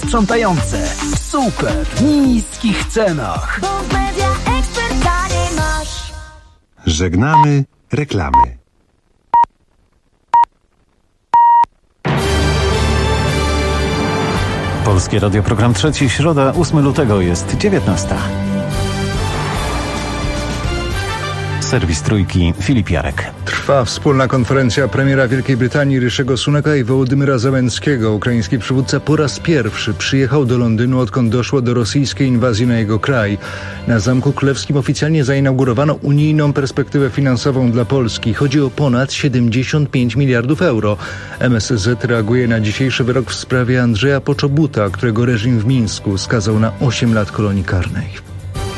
sprzątające w super niskich cenach. Bo w Media Expert taniej masz. Żegnamy reklamy. Polskie Radio, program trzeci, środa, 8 lutego, jest 19. Serwis Trójki, Filip Jarek. Trwa wspólna konferencja premiera Wielkiej Brytanii Rishiego Sunaka i Wołodymyra Zełenskiego. Ukraiński przywódca po raz pierwszy przyjechał do Londynu, odkąd doszło do rosyjskiej inwazji na jego kraj. Na Zamku Królewskim oficjalnie zainaugurowano unijną perspektywę finansową dla Polski. Chodzi o ponad 75 miliardów euro. MSZ reaguje na dzisiejszy wyrok w sprawie Andrzeja Poczobuta, którego reżim w Mińsku skazał na 8 lat kolonii karnej.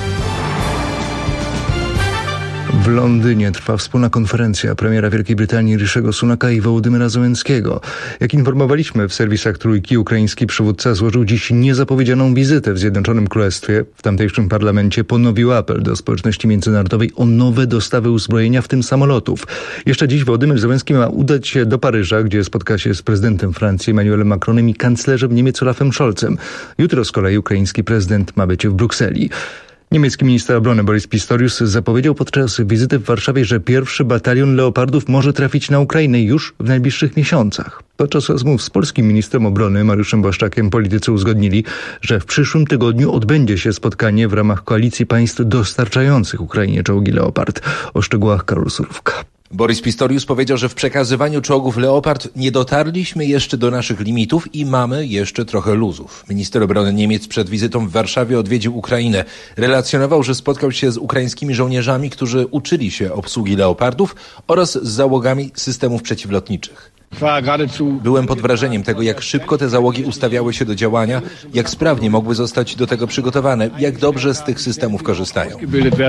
W Londynie trwa wspólna konferencja premiera Wielkiej Brytanii Rishiego Sunaka i Wołodymyra Zełenskiego. Jak informowaliśmy w serwisach Trójki, ukraiński przywódca złożył dziś niezapowiedzianą wizytę w Zjednoczonym Królestwie. W tamtejszym parlamencie ponowił apel do społeczności międzynarodowej o nowe dostawy uzbrojenia, w tym samolotów. Jeszcze dziś Wołodymyr Zełenski ma udać się do Paryża, gdzie spotka się z prezydentem Francji Emmanuelem Macronem i kanclerzem Niemiec Olafem Scholzem. Jutro z kolei ukraiński prezydent ma być w Brukseli. Niemiecki minister obrony Boris Pistorius zapowiedział podczas wizyty w Warszawie, że pierwszy batalion Leopardów może trafić na Ukrainę już w najbliższych miesiącach. Podczas rozmów z polskim ministrem obrony Mariuszem Błaszczakiem politycy uzgodnili, że w przyszłym tygodniu odbędzie się spotkanie w ramach koalicji państw dostarczających Ukrainie czołgi Leopard. O szczegółach Karol Surówka. Boris Pistorius powiedział, że w przekazywaniu czołgów Leopard nie dotarliśmy jeszcze do naszych limitów i mamy jeszcze trochę luzów. Minister obrony Niemiec przed wizytą w Warszawie odwiedził Ukrainę. Relacjonował, że spotkał się z ukraińskimi żołnierzami, którzy uczyli się obsługi Leopardów oraz z załogami systemów przeciwlotniczych. Byłem pod wrażeniem tego, jak szybko te załogi ustawiały się do działania, jak sprawnie mogły zostać do tego przygotowane, jak dobrze z tych systemów korzystają.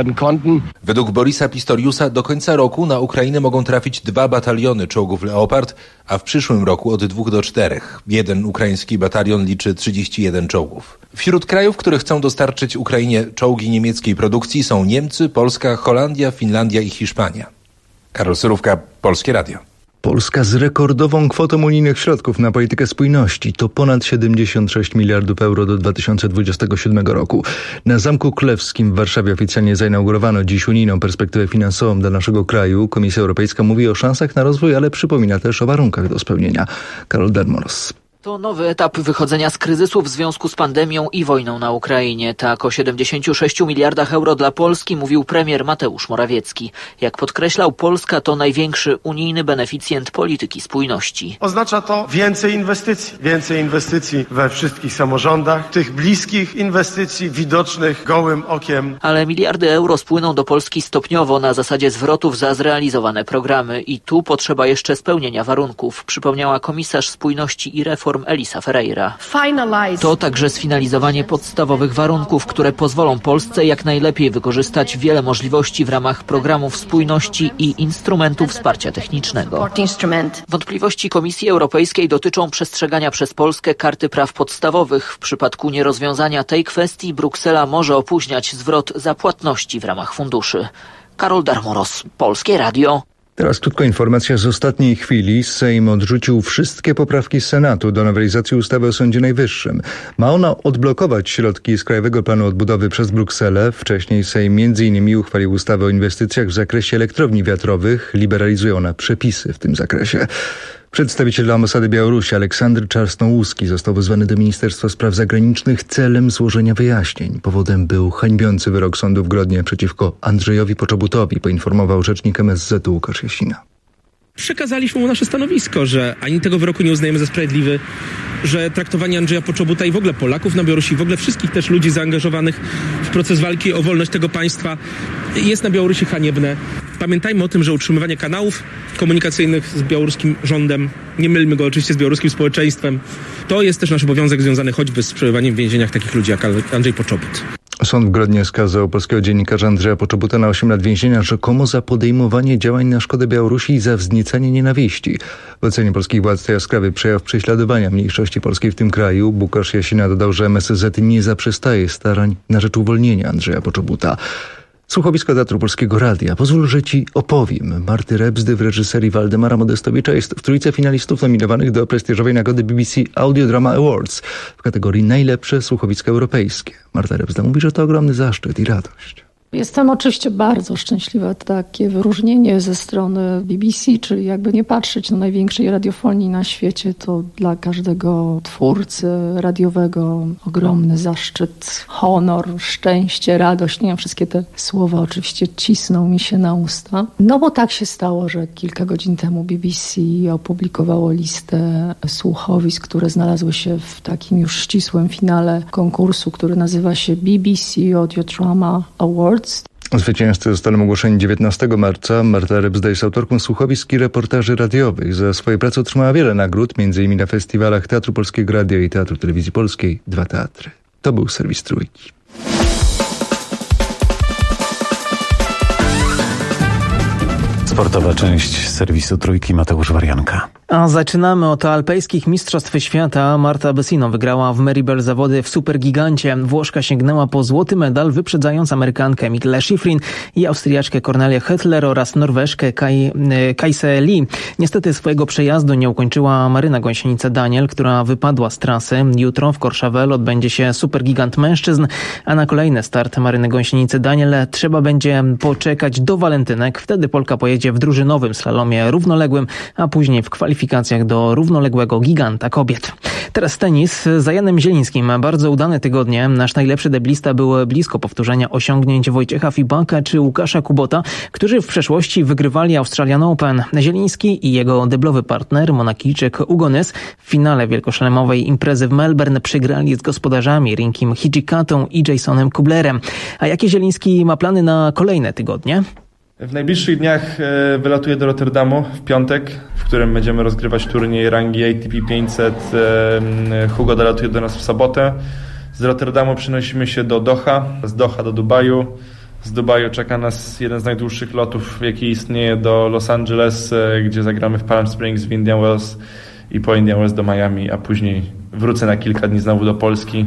Według Borisa Pistoriusa do końca roku na Ukrainę mogą trafić 2 bataliony czołgów Leopard, a w przyszłym roku od 2 do 4. Jeden ukraiński batalion liczy 31 czołgów. Wśród krajów, które chcą dostarczyć Ukrainie czołgi niemieckiej produkcji są Niemcy, Polska, Holandia, Finlandia i Hiszpania. Karol Surówka, Polskie Radio. Polska z rekordową kwotą unijnych środków na politykę spójności to ponad 76 miliardów euro do 2027 roku. Na Zamku Królewskim w Warszawie oficjalnie zainaugurowano dziś unijną perspektywę finansową dla naszego kraju. Komisja Europejska mówi o szansach na rozwój, ale przypomina też o warunkach do spełnienia. Karol Darmoros. To nowy etap wychodzenia z kryzysu w związku z pandemią i wojną na Ukrainie. Tak o 76 miliardach euro dla Polski mówił premier Mateusz Morawiecki. Jak podkreślał, Polska to największy unijny beneficjent polityki spójności. Oznacza to więcej inwestycji we wszystkich samorządach, tych bliskich inwestycji widocznych gołym okiem. Ale miliardy euro spłyną do Polski stopniowo na zasadzie zwrotów za zrealizowane programy i tu potrzeba jeszcze spełnienia warunków, przypomniała komisarz spójności i reform Elisa Ferreira. To także sfinalizowanie podstawowych warunków, które pozwolą Polsce jak najlepiej wykorzystać wiele możliwości w ramach programów spójności i instrumentów wsparcia technicznego. Wątpliwości Komisji Europejskiej dotyczą przestrzegania przez Polskę Karty Praw Podstawowych. W przypadku nierozwiązania tej kwestii Bruksela może opóźniać zwrot za płatności w ramach funduszy. Karol Darmoros, Polskie Radio. Teraz krótko informacja z ostatniej chwili. Sejm odrzucił wszystkie poprawki Senatu do nowelizacji ustawy o Sądzie Najwyższym. Ma ona odblokować środki z Krajowego Planu Odbudowy przez Brukselę. Wcześniej Sejm m.in. uchwalił ustawę o inwestycjach w zakresie elektrowni wiatrowych. Liberalizuje ona przepisy w tym zakresie. Przedstawiciel ambasady Białorusi Aleksandr Czarnołuski został wezwany do Ministerstwa Spraw Zagranicznych celem złożenia wyjaśnień. Powodem był hańbiący wyrok sądu w Grodnie przeciwko Andrzejowi Poczobutowi, poinformował rzecznik MSZ Łukasz Jasina. Przekazaliśmy mu nasze stanowisko, że ani tego wyroku nie uznajemy za sprawiedliwy, że traktowanie Andrzeja Poczobuta i w ogóle Polaków na Białorusi, w ogóle wszystkich też ludzi zaangażowanych w proces walki o wolność tego państwa jest na Białorusi haniebne. Pamiętajmy o tym, że utrzymywanie kanałów komunikacyjnych z białoruskim rządem, nie mylmy go oczywiście z białoruskim społeczeństwem, to jest też nasz obowiązek związany choćby z przebywaniem w więzieniach takich ludzi jak Andrzej Poczobut. Sąd w Grodnie skazał polskiego dziennikarza Andrzeja Poczobuta na 8 lat więzienia rzekomo za podejmowanie działań na szkodę Białorusi i za wzniecanie nienawiści. W ocenie polskich władz to jaskrawy przejaw prześladowania mniejszości polskiej w tym kraju. Łukasz Jasina dodał, że MSZ nie zaprzestaje starań na rzecz uwolnienia Andrzeja Poczobuta. Słuchowisko Teatru Polskiego Radia. Pozwól, że Ci opowiem. Marty Rebzdy w reżyserii Waldemara Modestowicza jest w trójce finalistów nominowanych do prestiżowej nagrody BBC Audio Drama Awards w kategorii Najlepsze słuchowisko europejskie. Marta Rebzda mówi, że to ogromny zaszczyt i radość. Jestem oczywiście bardzo szczęśliwa. Takie wyróżnienie ze strony BBC, czyli jakby nie patrzeć na największej radiofonii na świecie, to dla każdego twórcy radiowego ogromny zaszczyt, honor, szczęście, radość. Nie wiem, wszystkie te słowa oczywiście cisną mi się na usta. No bo tak się stało, że kilka godzin temu BBC opublikowało listę słuchowisk, które znalazły się w takim już ścisłym finale konkursu, który nazywa się BBC Audio Drama Awards. Zwycięzcy zostali ogłoszeni 19 marca. Marta Rebzda jest autorką słuchowisk i reportaży radiowych. Za swoje prace otrzymała wiele nagród, m.in. na festiwalach Teatru Polskiego Radia i Teatru Telewizji Polskiej. 2 teatry. To był serwis Trójki. Sportowa część serwisu Trójki, Mateusz Warianka. A zaczynamy od alpejskich mistrzostw świata. Marta Bessino wygrała w Maribel zawody w supergigancie. Włoszka sięgnęła po złoty medal, wyprzedzając Amerykankę Miklę Schifrin i Austriaczkę Cornelię Höttler oraz Norweżkę Kajse Lee. Niestety swojego przejazdu nie ukończyła Maryna Gąsienica-Daniel, która wypadła z trasy. Jutro w Courchevel odbędzie się supergigant mężczyzn, a na kolejny start Maryny Gąsienicy-Daniel trzeba będzie poczekać do walentynek. Wtedy Polka pojedzie w drużynowym slalomie równoległym, a później w kwalifikacjach do równoległego giganta kobiet. Teraz tenis. Za Janem Zielińskim bardzo udane tygodnie. Nasz najlepszy deblista był blisko powtórzenia osiągnięć Wojciecha Fibaka czy Łukasza Kubota, którzy w przeszłości wygrywali Australian Open. Zieliński i jego deblowy partner, Monakijczyk Ugo Nys, w finale wielkoszlemowej imprezy w Melbourne przegrali z gospodarzami Rinkim Hijikatą i Jasonem Kublerem. A jakie Zieliński ma plany na kolejne tygodnie? W najbliższych dniach wylatuję do Rotterdamu w piątek, w którym będziemy rozgrywać turniej rangi ATP 500. Hugo dolatuje do nas w sobotę. Z Rotterdamu przenosimy się do Doha, z Doha do Dubaju. Z Dubaju czeka nas jeden z najdłuższych lotów, jaki istnieje, do Los Angeles, gdzie zagramy w Palm Springs, w Indian Wells i po Indian Wells do Miami, a później wrócę na kilka dni znowu do Polski.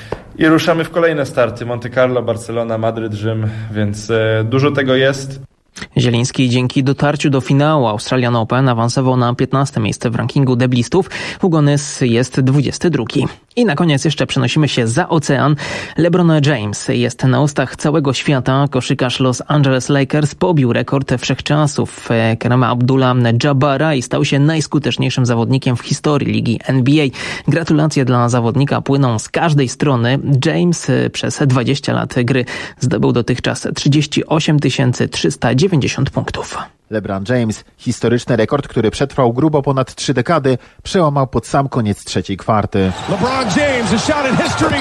I ruszamy w kolejne starty. Monte Carlo, Barcelona, Madryt, Rzym, więc dużo tego jest. Zieliński dzięki dotarciu do finału Australian Open awansował na 15. miejsce w rankingu deblistów. Hugo Nys jest 22. I na koniec jeszcze przenosimy się za ocean. LeBron James jest na ustach całego świata. Koszykarz Los Angeles Lakers pobił rekord wszechczasów Karama Abdullah-Jabbara i stał się najskuteczniejszym zawodnikiem w historii ligi NBA. Gratulacje dla zawodnika płyną z każdej strony. James przez 20 lat gry zdobył dotychczas 38 390 punktów. LeBron James, historyczny rekord, który przetrwał grubo ponad 3 dekady, przełamał pod sam koniec trzeciej kwarty. LeBron James, a shot in history.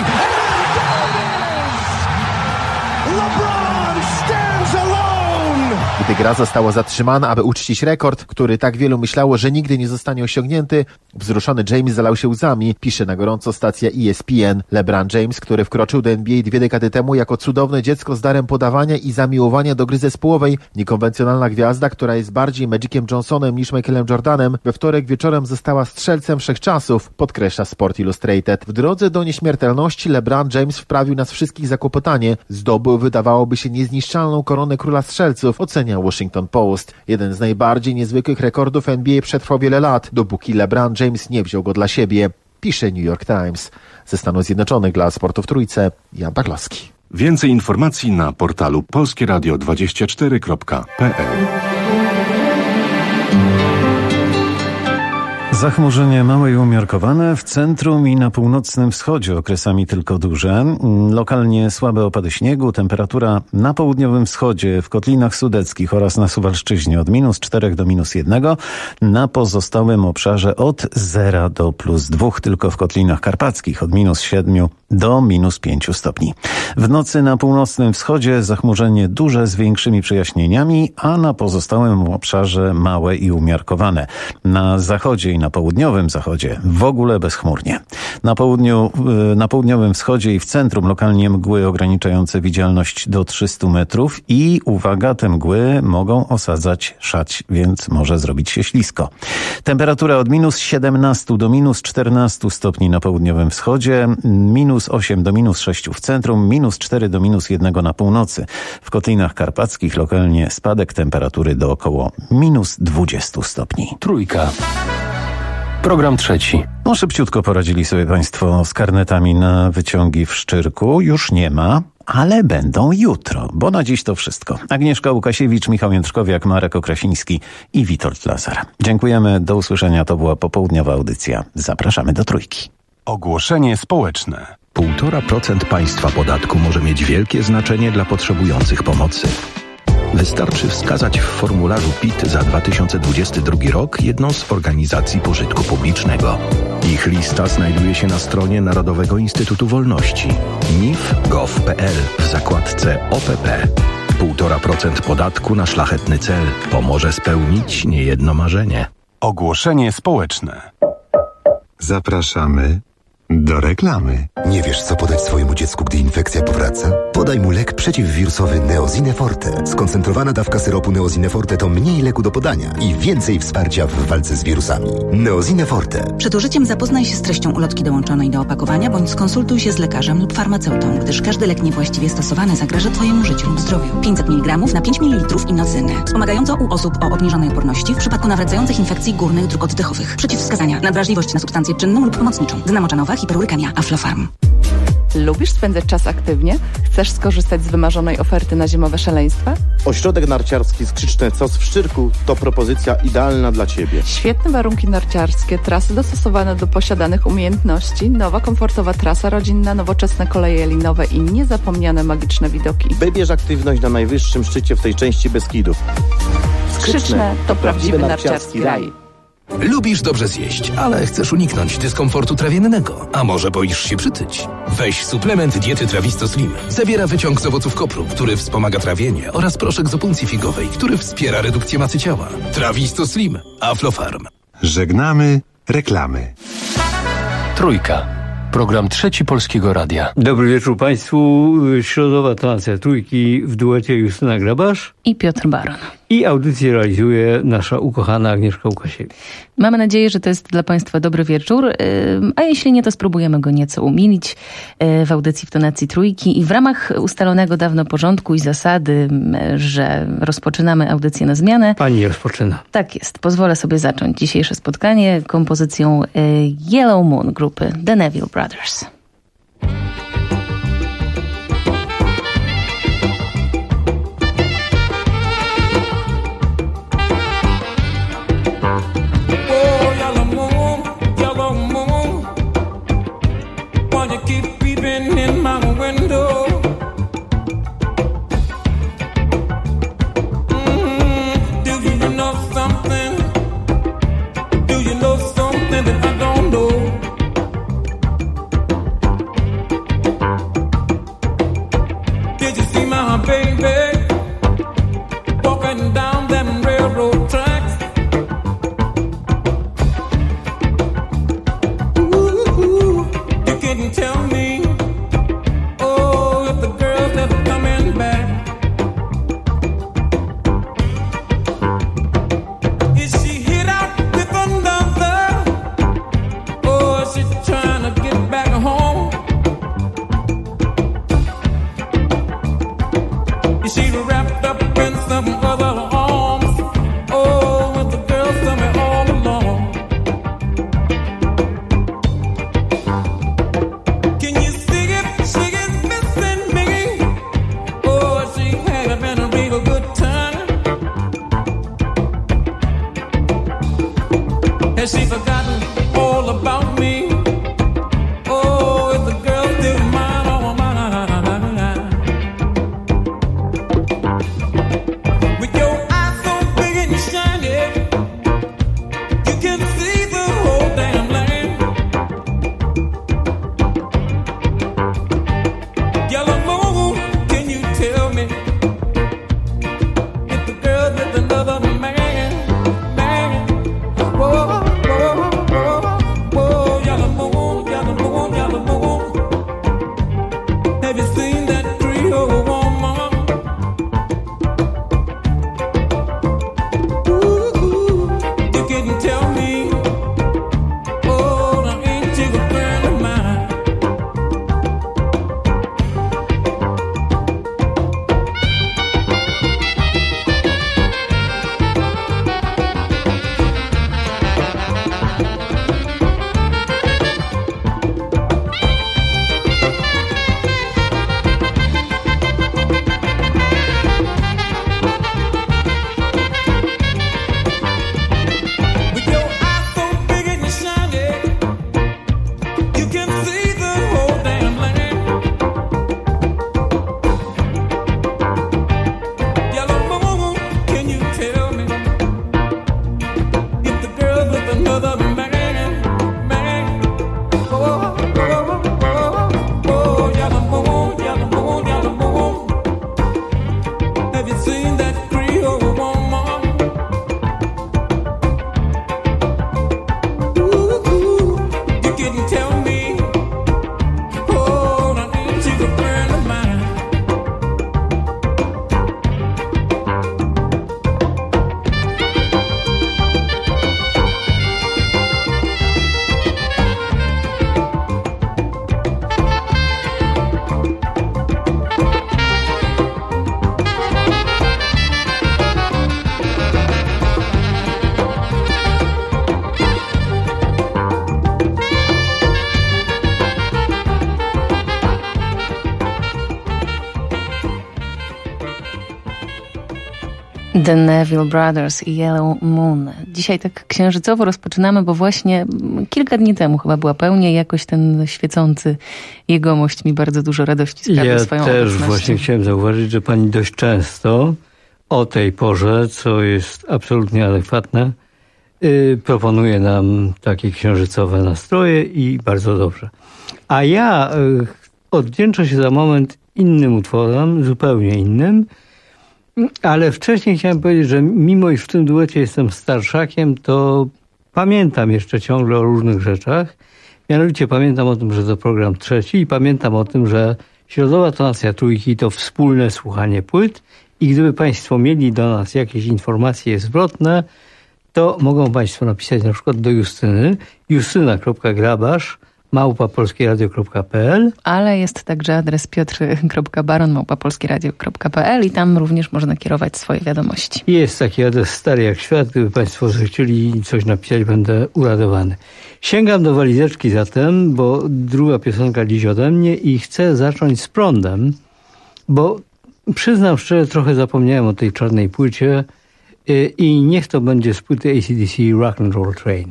LeBron stands alone. Gdy gra została zatrzymana, aby uczcić rekord, który tak wielu myślało, że nigdy nie zostanie osiągnięty, wzruszony James zalał się łzami, pisze na gorąco stacja ESPN. LeBron James, który wkroczył do NBA 2 dekady temu jako cudowne dziecko z darem podawania i zamiłowania do gry zespołowej, niekonwencjonalna gwiazda, która jest bardziej Magiciem Johnsonem niż Michaelem Jordanem, we wtorek wieczorem została strzelcem wszechczasów, podkreśla Sport Illustrated. W drodze do nieśmiertelności LeBron James wprawił nas wszystkich za kłopotanie. Zdobył, wydawałoby się, niezniszczalną koronę króla strzelców, ocenia Washington Post. Jeden z najbardziej niezwykłych rekordów NBA przetrwał wiele lat, dopóki LeBron James nie wziął go dla siebie, pisze New York Times. Ze Stanów Zjednoczonych dla Sportu w Trójce, Jan Pawlowski. Więcej informacji na portalu polskieradio24.pl. Zachmurzenie małe i umiarkowane, w centrum i na północnym wschodzie okresami tylko duże. Lokalnie słabe opady śniegu, temperatura na południowym wschodzie, w Kotlinach Sudeckich oraz na Suwalszczyźnie od -4 do -1. Na pozostałym obszarze od 0 do +2, tylko w Kotlinach Karpackich od -7 do -5 stopni. W nocy na północnym wschodzie zachmurzenie duże z większymi przejaśnieniami, a na pozostałym obszarze małe i umiarkowane. Na zachodzie i na południowym zachodzie w ogóle bezchmurnie. Na południowym wschodzie i w centrum lokalnie mgły ograniczające widzialność do 300 metrów i uwaga, te mgły mogą osadzać szać, więc może zrobić się ślisko. Temperatura od -17 do -14 stopni na południowym wschodzie, -8 do -6 w centrum, -4 do -1 na północy. W Kotlinach Karpackich lokalnie spadek temperatury do około -20 stopni. Trójka. Program trzeci. No, szybciutko poradzili sobie Państwo z karnetami na wyciągi w Szczyrku. Już nie ma, ale będą jutro, bo na dziś to wszystko. Agnieszka Łukasiewicz, Michał Jędrzkowiak, Marek Okrasiński i Witold Lazar. Dziękujemy, do usłyszenia. To była popołudniowa audycja. Zapraszamy do Trójki. Ogłoszenie społeczne. 1,5% państwa podatku może mieć wielkie znaczenie dla potrzebujących pomocy. Wystarczy wskazać w formularzu PIT za 2022 rok jedną z organizacji pożytku publicznego. Ich lista znajduje się na stronie Narodowego Instytutu Wolności nif.gov.pl w zakładce OPP. 1,5% podatku na szlachetny cel pomoże spełnić niejedno marzenie. Ogłoszenie społeczne. Zapraszamy do reklamy. Nie wiesz, co podać swojemu dziecku, gdy infekcja powraca? Podaj mu lek przeciwwirusowy Neosine Forte. Skoncentrowana dawka syropu Neosine Forte to mniej leku do podania i więcej wsparcia w walce z wirusami. Neosine Forte. Przed użyciem zapoznaj się z treścią ulotki dołączonej do opakowania, bądź skonsultuj się z lekarzem lub farmaceutą, gdyż każdy lek niewłaściwie stosowany zagraża Twojemu życiu lub zdrowiu. 500 mg na 5 ml inozynę. Wspomagająco u osób o obniżonej odporności w przypadku nawracających infekcji górnych dróg oddechowych. Przeciwwskazania: nadwrażliwość na substancję czynną lub pomocniczą. Gdy namoczanowa, hiperurykemia. Aflofarm. Lubisz spędzać czas aktywnie? Chcesz skorzystać z wymarzonej oferty na zimowe szaleństwa? Ośrodek narciarski Skrzyczne Cos w Szczyrku to propozycja idealna dla Ciebie. Świetne warunki narciarskie, trasy dostosowane do posiadanych umiejętności, nowa komfortowa trasa rodzinna, nowoczesne koleje linowe i niezapomniane magiczne widoki. Wybierz aktywność na najwyższym szczycie w tej części Beskidów. Skrzyczne to prawdziwy narciarski raj. Lubisz dobrze zjeść, ale chcesz uniknąć dyskomfortu trawiennego. A może boisz się przytyć? Weź suplement diety Trawisto Slim. Zawiera wyciąg z owoców kopru, który wspomaga trawienie, oraz proszek z opuncji figowej, który wspiera redukcję masy ciała. Trawisto Slim. Aflofarm. Żegnamy reklamy. Trójka. Program trzeci Polskiego Radia. Dobry wieczór Państwu. Środowa transja Trójki w duecie Justyna Grabasz i Piotr Baron. I audycję realizuje nasza ukochana Agnieszka Łukasiewicz. Mamy nadzieję, że to jest dla Państwa dobry wieczór, a jeśli nie, to spróbujemy go nieco umilić w audycji w tonacji Trójki i w ramach ustalonego dawno porządku i zasady, że rozpoczynamy audycję na zmianę. Pani rozpoczyna. Tak jest. Pozwolę sobie zacząć dzisiejsze spotkanie kompozycją Yellow Moon grupy The Neville Brothers. Tell me, oh, The Neville Brothers i Yellow Moon. Dzisiaj tak księżycowo rozpoczynamy, bo właśnie kilka dni temu chyba była pełnia i jakoś ten świecący jegomość mi bardzo dużo radości sprawił swoją obecnością. Ja też właśnie chciałem zauważyć, że pani dość często o tej porze, co jest absolutnie adekwatne, proponuje nam takie księżycowe nastroje i bardzo dobrze. A ja odwdzięczę się za moment innym utworem, zupełnie innym, ale wcześniej chciałem powiedzieć, że mimo iż w tym duecie jestem starszakiem, to pamiętam jeszcze ciągle o różnych rzeczach. Mianowicie pamiętam o tym, że to program trzeci i pamiętam o tym, że środowa tonacja trójki to wspólne słuchanie płyt i gdyby państwo mieli do nas jakieś informacje zwrotne, to mogą państwo napisać na przykład do Justyny, justyna.grabarz@polskieradio.pl. Ale jest także adres piotr.baron@polskieradio.pl i tam również można kierować swoje wiadomości. Jest taki adres stary jak świat. Gdyby państwo zechcieli coś napisać, będę uradowany. Sięgam do walizeczki zatem, bo druga piosenka dziś ode mnie i chcę zacząć z prądem, bo przyznam szczerze, trochę zapomniałem o tej czarnej płycie i niech to będzie z płyty AC/DC Rock and Roll Train.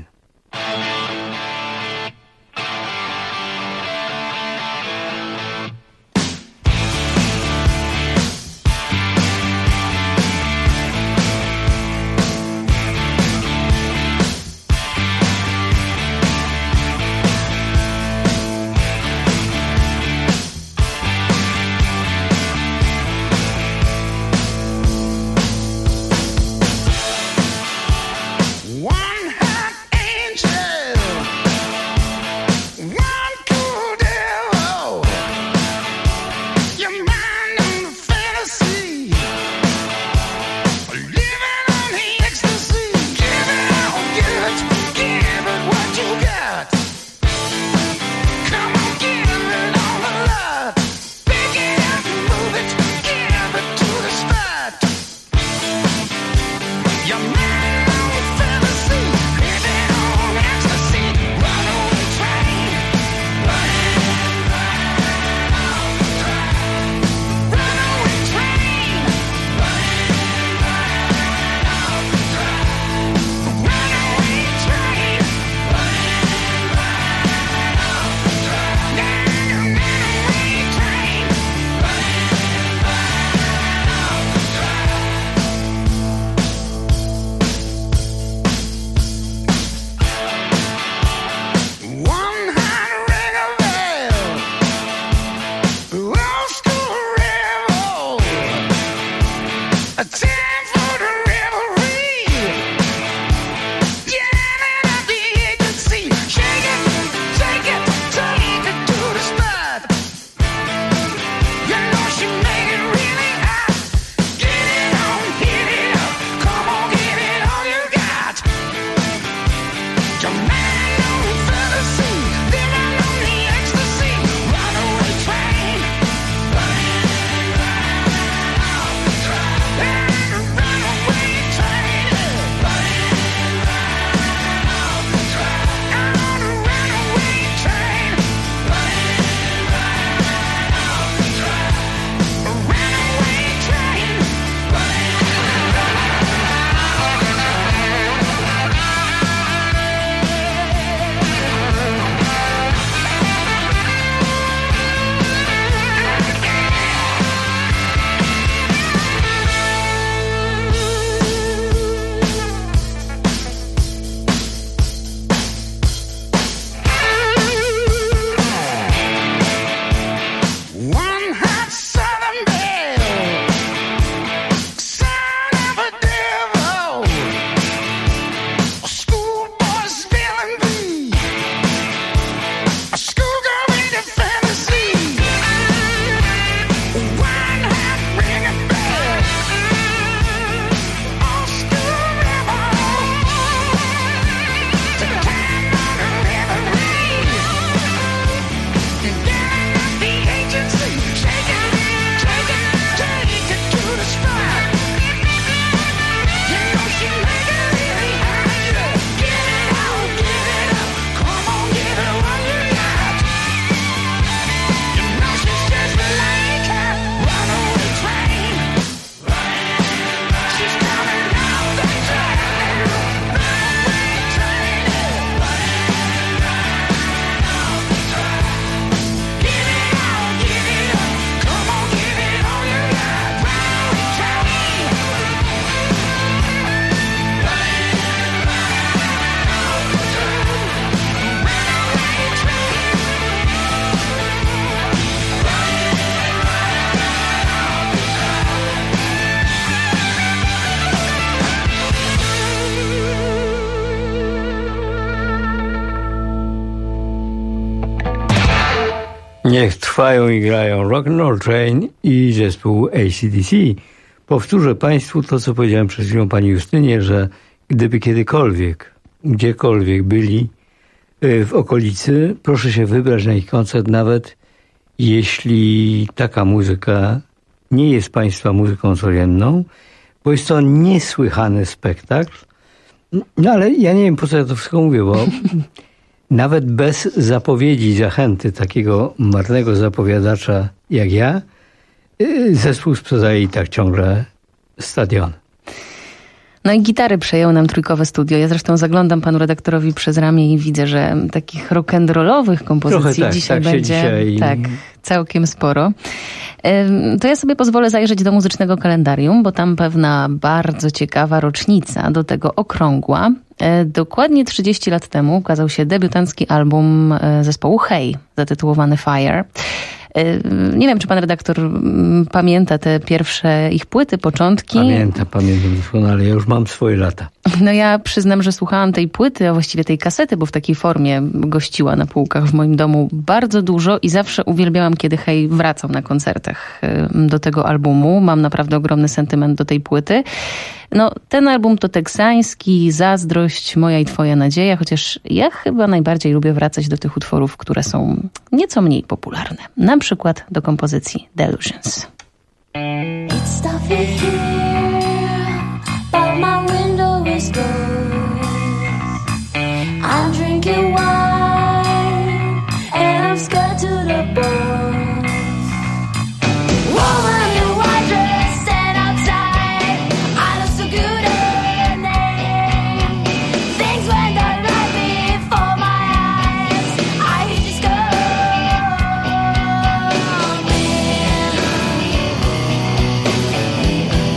One hot Niech trwają i grają Rock'n'Roll Train i zespół AC/DC. Powtórzę Państwu to, co powiedziałem przed chwilą pani Justynie, że gdyby kiedykolwiek, gdziekolwiek byli w okolicy, proszę się wybrać na ich koncert, nawet jeśli taka muzyka nie jest Państwa muzyką codzienną, bo jest to niesłychany spektakl. No ale ja nie wiem, po co ja to wszystko mówię, bo nawet bez zapowiedzi, zachęty takiego marnego zapowiadacza jak ja, zespół sprzedaje i tak ciągle stadion. No i gitary przejęły nam trójkowe studio. Ja zresztą zaglądam panu redaktorowi przez ramię i widzę, że takich rock'n'rollowych kompozycji dzisiaj będzie całkiem sporo. To ja sobie pozwolę zajrzeć do muzycznego kalendarium, bo tam pewna bardzo ciekawa rocznica, do tego okrągła. Dokładnie 30 lat temu ukazał się debiutancki album zespołu Hey, zatytułowany Fire. Nie wiem, czy pan redaktor pamięta te pierwsze ich płyty, początki. Pamiętam doskonale. Ja już mam swoje lata. No ja przyznam, że słuchałam tej płyty, a właściwie tej kasety, bo w takiej formie gościła na półkach w moim domu bardzo dużo i zawsze uwielbiałam, kiedy Hey wracał na koncertach do tego albumu. Mam naprawdę ogromny sentyment do tej płyty. No, ten album to teksański, Zazdrość, Moja i Twoja nadzieja, chociaż ja chyba najbardziej lubię wracać do tych utworów, które są nieco mniej popularne. Na przykład do kompozycji Delusions. It's stuffy here, but my window is closed. I'm drinking wine, and I'm scared to the bones. Woman in white dress, stand outside. I look so good at her name. Things went down right before my eyes. I hear you coming.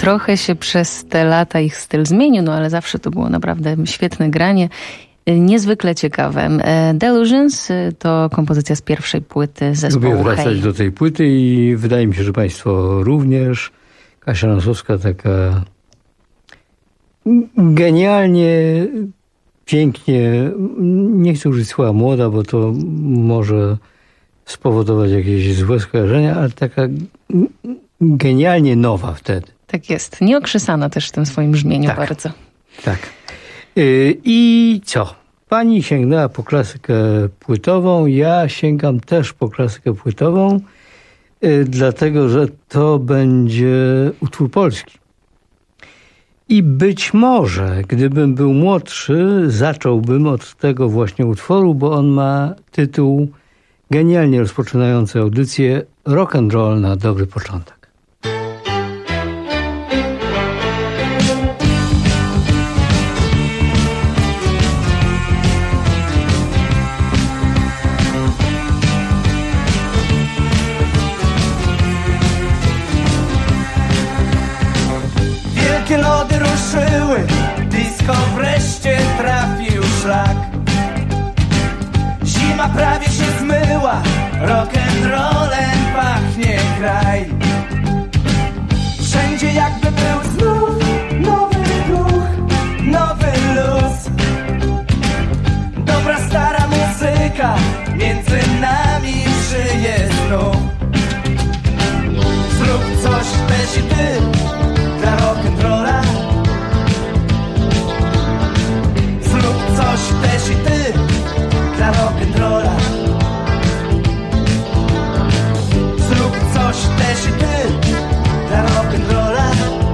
Trochę się przez te lata ich styl zmienił, no ale zawsze to było naprawdę świetne granie. Niezwykle ciekawe. Delusions to kompozycja z pierwszej płyty zespołu Lubię wracać do tej płyty i wydaje mi się, że państwo również. Kasia Nosowska taka genialnie, pięknie, nie chcę użyć słowa młoda, bo to może spowodować jakieś złe skojarzenia, ale taka genialnie nowa wtedy. Tak jest. Nieokrzesana też w tym swoim brzmieniu bardzo. Tak. I co? Pani sięgnęła po klasykę płytową, ja sięgam też po klasykę płytową, dlatego, że to będzie utwór polski. I być może, gdybym był młodszy, zacząłbym od tego właśnie utworu, bo on ma tytuł genialnie rozpoczynający audycję Rock and Roll na dobry początek. Wielkie lody ruszyły, disco wreszcie trafił szlak. Zima prawie się zmyła, rock'n'rollem pachnie kraj. Wszędzie jakby był znów nowy duch, nowy luz. Dobra stara muzyka między nami żyje znów. Zrób coś też i ty dla rock'n'rolla. Zrób coś też i ty dla rock'n'rolla. Zrób coś też i ty dla rock'n'rolla.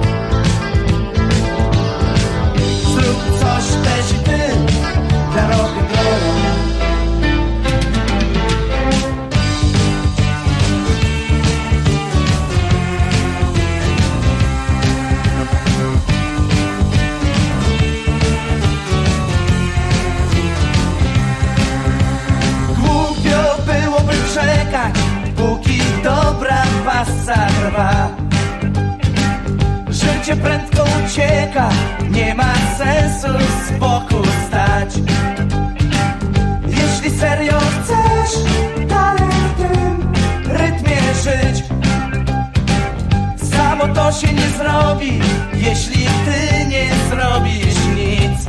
Zrób coś też i ty dla rock'n'rolla. Póki dobra pasa trwa. Życie prędko ucieka, nie ma sensu z boku stać. Jeśli serio chcesz dalej w tym rytmie żyć, samo to się nie zrobi, jeśli ty nie zrobisz nic.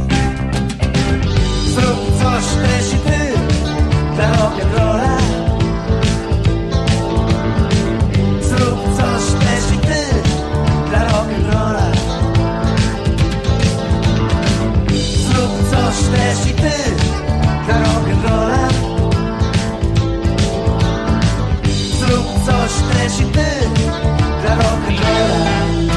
Zrób coś też i ty dla rock'n'rolla. Zrób coś też i ty dla rock'n'rolla. Zrób coś też i ty dla rock'n'rolla. Zrób coś też i ty dla rock'n'rolla.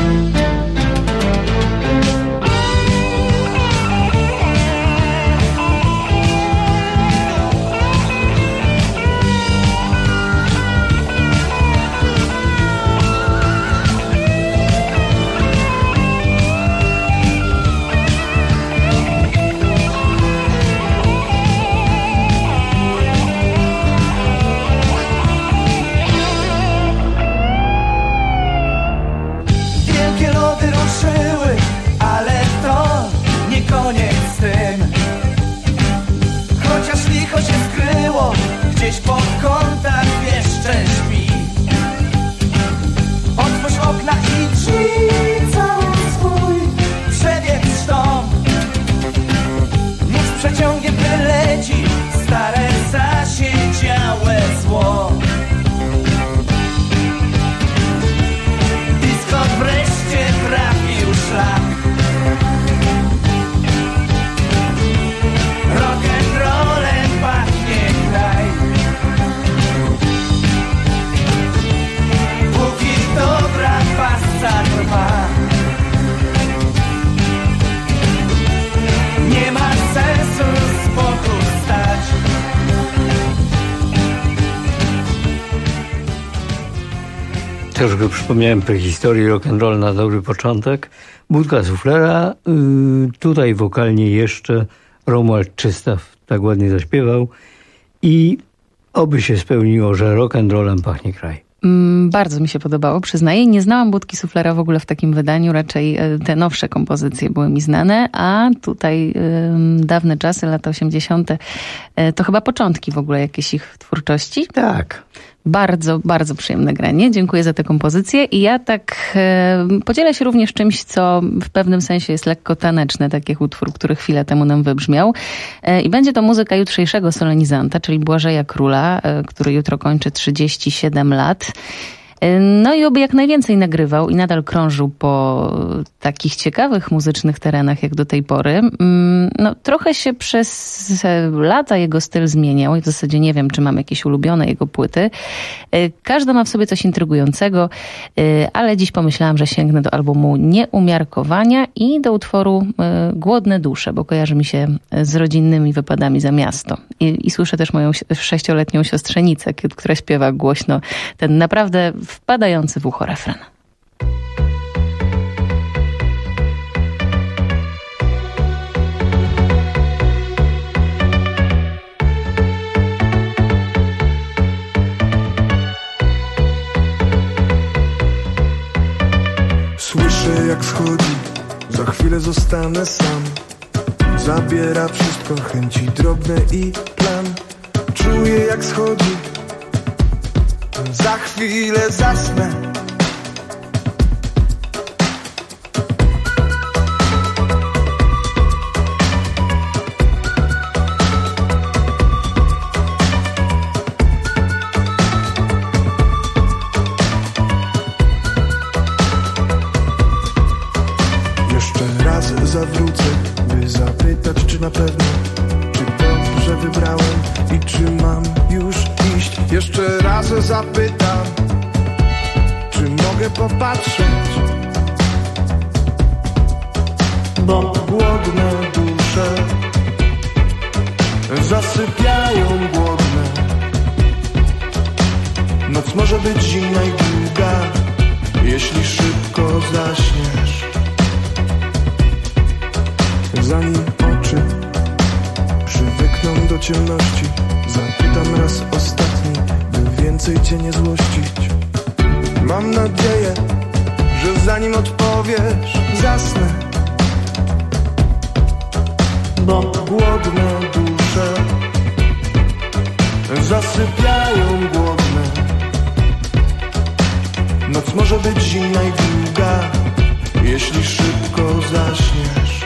Gdzieś po kątach jeszcze śpi. Otwórz okna i drzwi cały swój przebieg sztom. Niech z przeciągiem wyleci stare zasiedziałe zło. Disco wreszcie trafił szlak. Rock'n'rollem pachnie kraj. Póki dobra pasa trwa, nie ma sensu z boku stać. Troszkę przypomniałem prehistorię rock'n'roll na dobry początek. Budka suflera, tutaj wokalnie jeszcze Romuald Czystaw tak ładnie zaśpiewał i oby się spełniło, że rock'n'rollem pachnie kraj. Bardzo mi się podobało, przyznaję. Nie znałam Budki Suflera w ogóle w takim wydaniu, raczej te nowsze kompozycje były mi znane, a tutaj dawne czasy, lata 80. To chyba początki w ogóle jakiejś ich twórczości. Tak. Bardzo, bardzo przyjemne granie. Dziękuję za tę kompozycję i ja tak podzielę się również czymś, co w pewnym sensie jest lekko taneczne, tak jak utwór, który chwilę temu nam wybrzmiał. I będzie to muzyka jutrzejszego solenizanta, czyli Błażeja Króla, który jutro kończy 37 lat. No i oby jak najwięcej nagrywał i nadal krążył po takich ciekawych muzycznych terenach jak do tej pory. No, trochę się przez lata jego styl zmieniał i w zasadzie nie wiem, czy mam jakieś ulubione jego płyty. Każda ma w sobie coś intrygującego, ale dziś pomyślałam, że sięgnę do albumu Nieumiarkowania i do utworu Głodne dusze, bo kojarzy mi się z rodzinnymi wypadami za miasto. I słyszę też moją 6-letnią siostrzenicę, która śpiewa głośno ten naprawdę wpadający w ucho refren. Słyszę jak schodzi, za chwilę zostanę sam. Zabiera wszystko, chęci drobne i plan. Czuję jak schodzi, za chwilę zasnę. Jeszcze raz zawrócę, by zapytać, czy na pewno, czy dobrze wybrałem i czy mam już iść. Jeszcze raz zapytam, czy mogę popatrzeć, bo głodne dusze zasypiają głodne. Noc może być zimna i długa, jeśli szybko zaśniesz. Zanim oczy przywykną do ciemności, zapytam raz ostatni, by więcej cię nie złościć. Mam nadzieję, że zanim odpowiesz, zasnę, bo głodne dusze zasypiają głodne. Noc może być zimna i długa, jeśli szybko zaśniesz.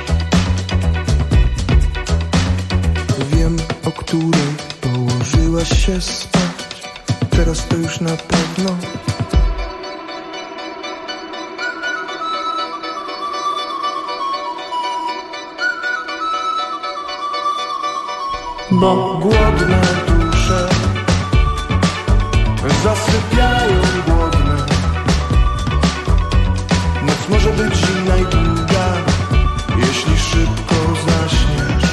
Wiem, o której położyłaś się spać, teraz to już na pewno. Bo głodne dusze zasypiają głodne. Noc może być zimna i długa, jeśli szybko zaśniesz.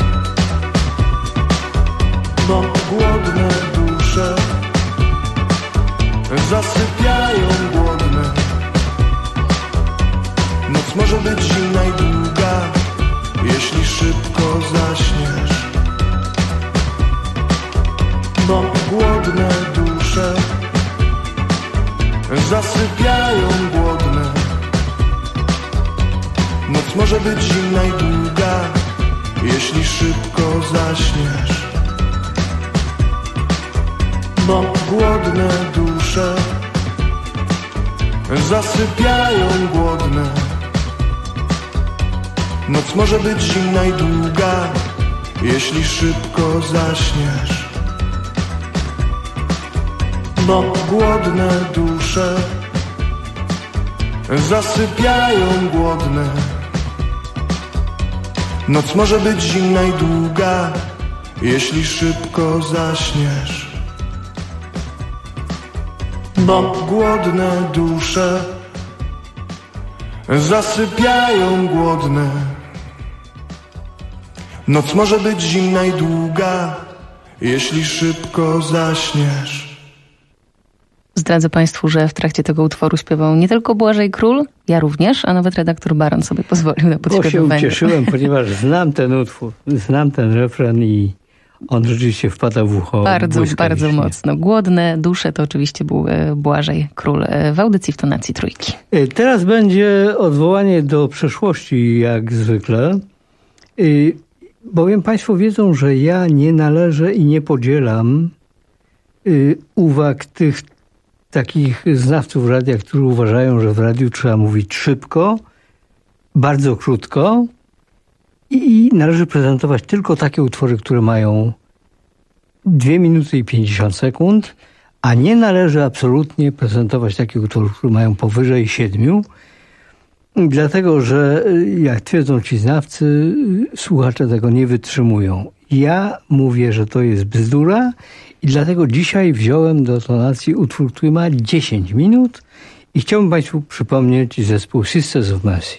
Bo głodne dusze zasypiają głodne. Noc może być zimna i długa, jeśli szybko zaśniesz. Bo głodne dusze zasypiają głodne. Noc może być zimna i długa, jeśli szybko zaśniesz. Bo głodne dusze zasypiają głodne. Noc może być zimna i długa, jeśli szybko zaśniesz. Bo głodne dusze zasypiają głodne. Noc może być zimna i długa, jeśli szybko zaśniesz. Bo głodne dusze zasypiają głodne. Noc może być zimna i długa, jeśli szybko zaśniesz. Zdradzę Państwu, że w trakcie tego utworu śpiewał nie tylko Błażej Król, ja również, a nawet redaktor Baron sobie pozwolił na podśpiewywanie. Bo się ucieszyłem, ponieważ znam ten utwór, znam ten refren i On rzeczywiście wpada w ucho Bardzo mocno. Głodne dusze to oczywiście był Błażej Król w audycji w tonacji Trójki. Teraz będzie odwołanie do przeszłości, jak zwykle. Bowiem Państwo wiedzą, że ja nie należę i nie podzielam uwag tych takich znawców radia, którzy uważają, że w radiu trzeba mówić szybko, bardzo krótko i należy prezentować tylko takie utwory, które mają 2 minuty i 50 sekund, a nie należy absolutnie prezentować takich utworów, które mają powyżej 7, dlatego że, jak twierdzą ci znawcy, słuchacze tego nie wytrzymują. Ja mówię, że to jest bzdura i dlatego dzisiaj wziąłem do tonacji utwór, który ma 10 minut i chciałbym Państwu przypomnieć zespół Sisters of Mercy.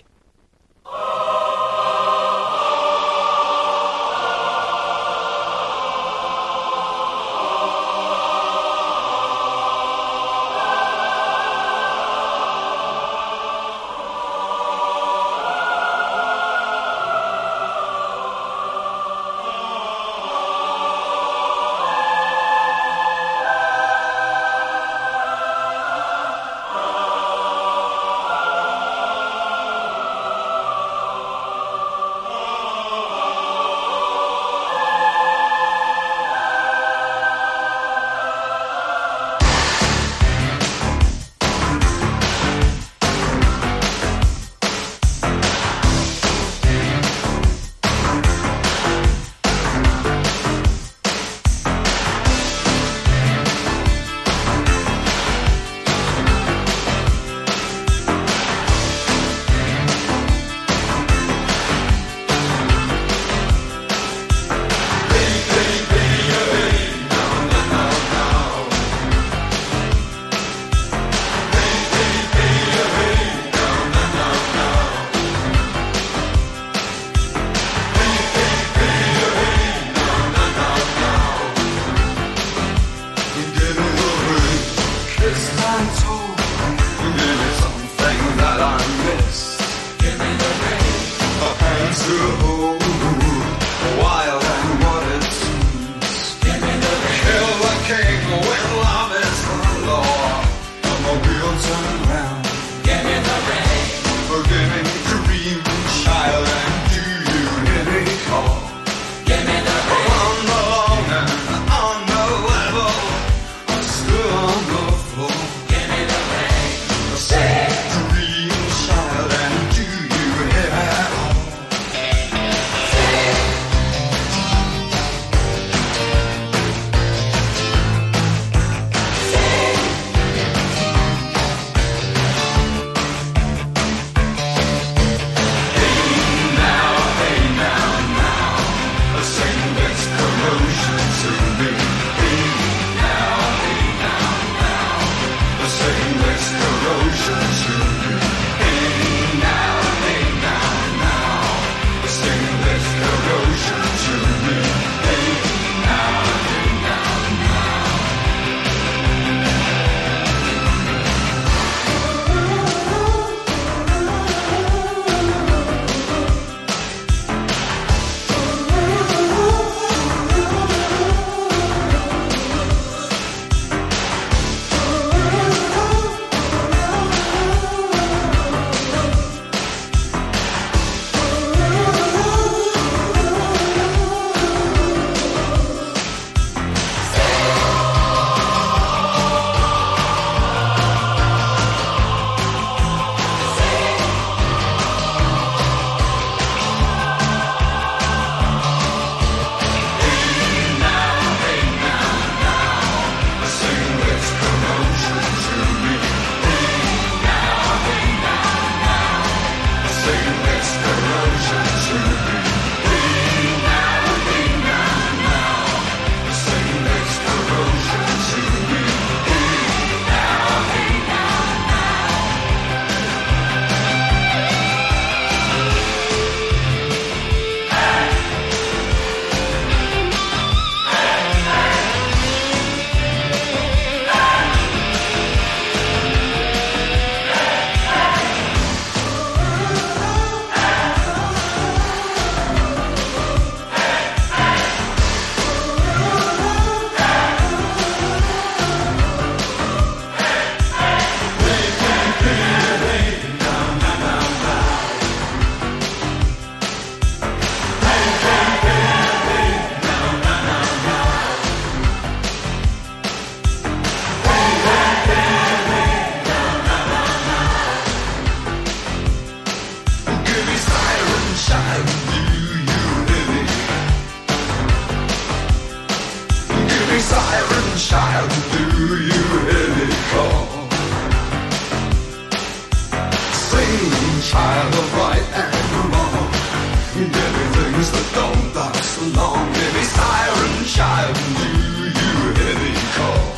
do you heavy call? Sing, child of right and wrong. Heavy things that don't last long. Heavy siren child, do you heavy call?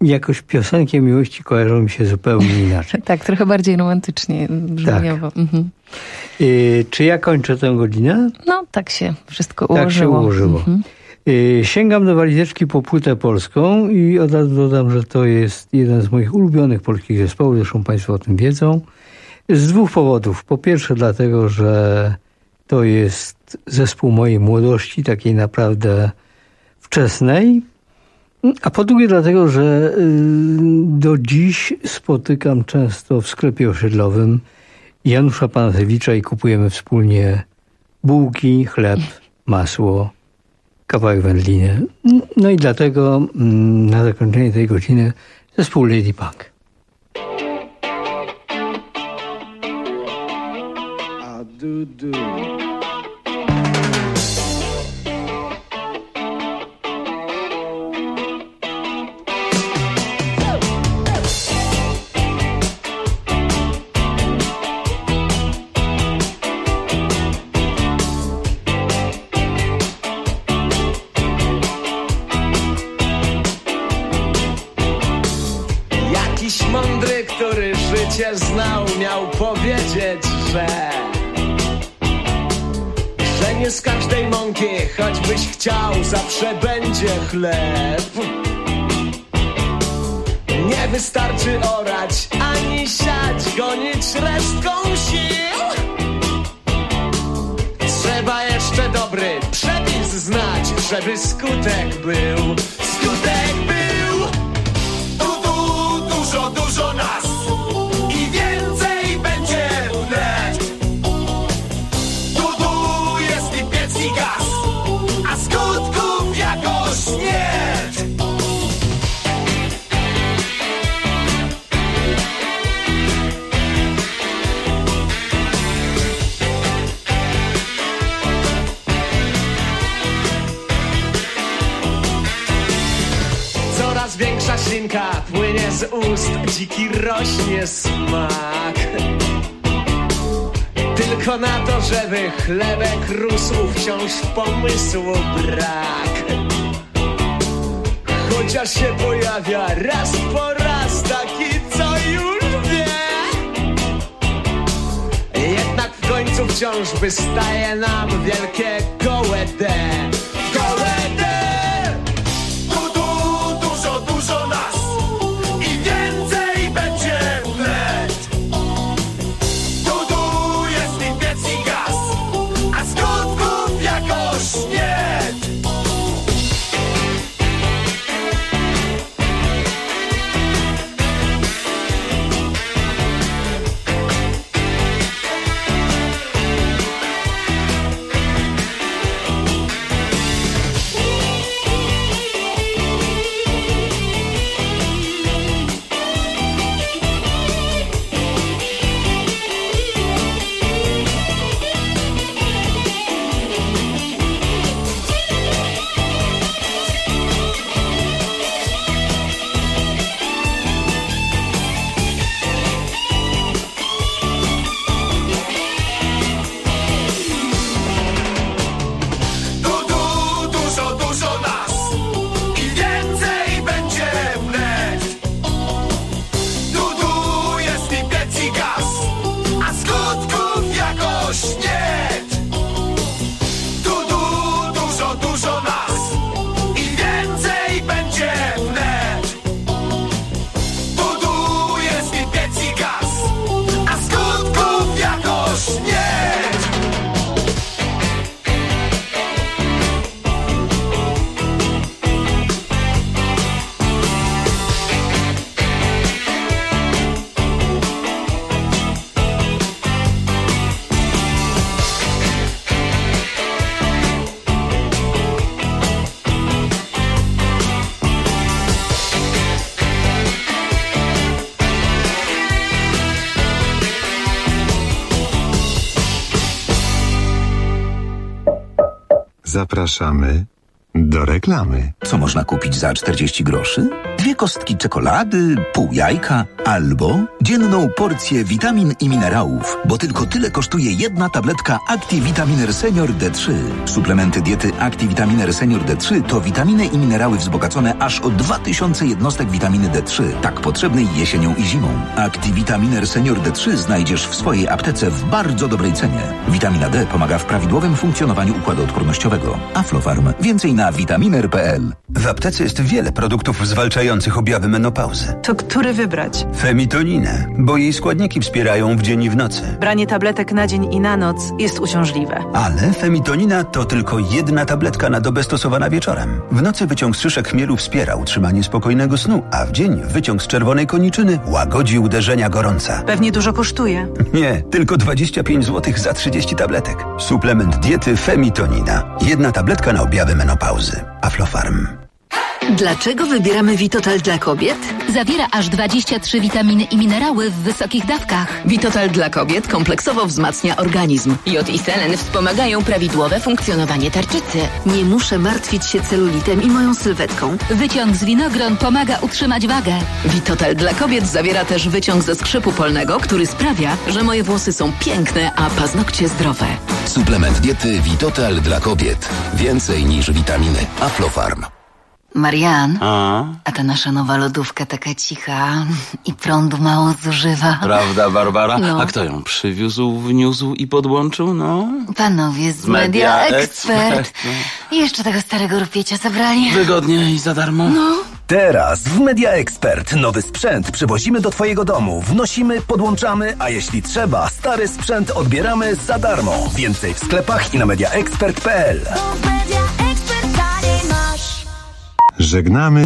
jakoś piosenki o miłości kojarzą mi się zupełnie inaczej. Tak, trochę bardziej romantycznie brzmieniowo. Tak. Czy ja kończę tę godzinę? No, tak się wszystko ułożyło. Tak się ułożyło. Sięgam do walizeczki po płytę polską i od razu dodam, że to jest jeden z moich ulubionych polskich zespołów, zresztą Państwo o tym wiedzą. Z dwóch powodów. Po pierwsze dlatego, że to jest zespół mojej młodości, takiej naprawdę wczesnej. A po drugie dlatego, że do dziś spotykam często w sklepie osiedlowym Janusza Panasewicza i kupujemy wspólnie bułki, chleb, masło, kawałek wędliny. No i dlatego na zakończenie tej godziny zespół Lady Punk. Mądry, który życie znał, miał powiedzieć, że nie z każdej mąki, choćbyś chciał, zawsze będzie chleb. Nie wystarczy orać, ani siać, gonić resztką sił. Trzeba jeszcze dobry przepis znać, żeby skutek był. Skutek był! Dużo nas i więcej będzie wnet. Tu jest i piec i gaz, a skutków jakoś nie. Coraz większa ślinka płynie z ust, dziki rośnie smak. Tylko na to, żeby chlebek rósł, wciąż pomysłu brak. Chociaż się pojawia raz po raz taki, co już wie, jednak w końcu wciąż wystaje nam wielkie gołe D. Gołe D! Dużo nas i więcej będzie wnet. Tu jest i piec i gaz, a skutków jakoś nie. Zapraszamy do reklamy. Co można kupić za 40 groszy? 2 kostki czekolady, pół jajka albo dzienną porcję witamin i minerałów, bo tylko tyle kosztuje jedna tabletka ActiVitaminer Senior D3. Suplementy diety ActiVitaminer Senior D3 to witaminy i minerały wzbogacone aż o 2000 jednostek witaminy D3, tak potrzebnej jesienią i zimą. ActiVitaminer Senior D3 znajdziesz w swojej aptece w bardzo dobrej cenie. Witamina D pomaga w prawidłowym funkcjonowaniu układu odpornościowego. Aflofarm. Więcej na vitaminer.pl. W aptece jest wiele produktów zwalczających objawy menopauzy. To który wybrać? Femitoninę, bo jej składniki wspierają w dzień i w nocy. Branie tabletek na dzień i na noc jest uciążliwe. Ale femitonina to tylko jedna tabletka na dobę stosowana wieczorem. W nocy wyciąg z szyszek chmielu wspiera utrzymanie spokojnego snu, a w dzień wyciąg z czerwonej koniczyny łagodzi uderzenia gorąca. Pewnie dużo kosztuje. Nie, tylko 25 zł za 30 tabletek. Suplement diety Femitonina. Jedna tabletka na objawy menopauzy. Aflofarm. Dlaczego wybieramy Vitotal dla kobiet? Zawiera aż 23 witaminy i minerały w wysokich dawkach. Vitotal dla kobiet kompleksowo wzmacnia organizm. Jod i selen wspomagają prawidłowe funkcjonowanie tarczycy. Nie muszę martwić się celulitem i moją sylwetką. Wyciąg z winogron pomaga utrzymać wagę. Vitotal dla kobiet zawiera też wyciąg ze skrzypu polnego, który sprawia, że moje włosy są piękne, a paznokcie zdrowe. Suplement diety Vitotal dla kobiet. Więcej niż witaminy. Aflofarm. Marian, a ta nasza nowa lodówka taka cicha i prądu mało zużywa. Prawda, Barbara? No. A kto ją przywiózł, wniósł i podłączył? No. Panowie z Media Expert. I jeszcze tego starego rupiecia zabrali. Wygodnie i za darmo. No. Teraz w Media Expert nowy sprzęt przywozimy do Twojego domu. Wnosimy, podłączamy, a jeśli trzeba, stary sprzęt odbieramy za darmo. Więcej w sklepach i na mediaexpert.pl. Media Expert, Żegnamy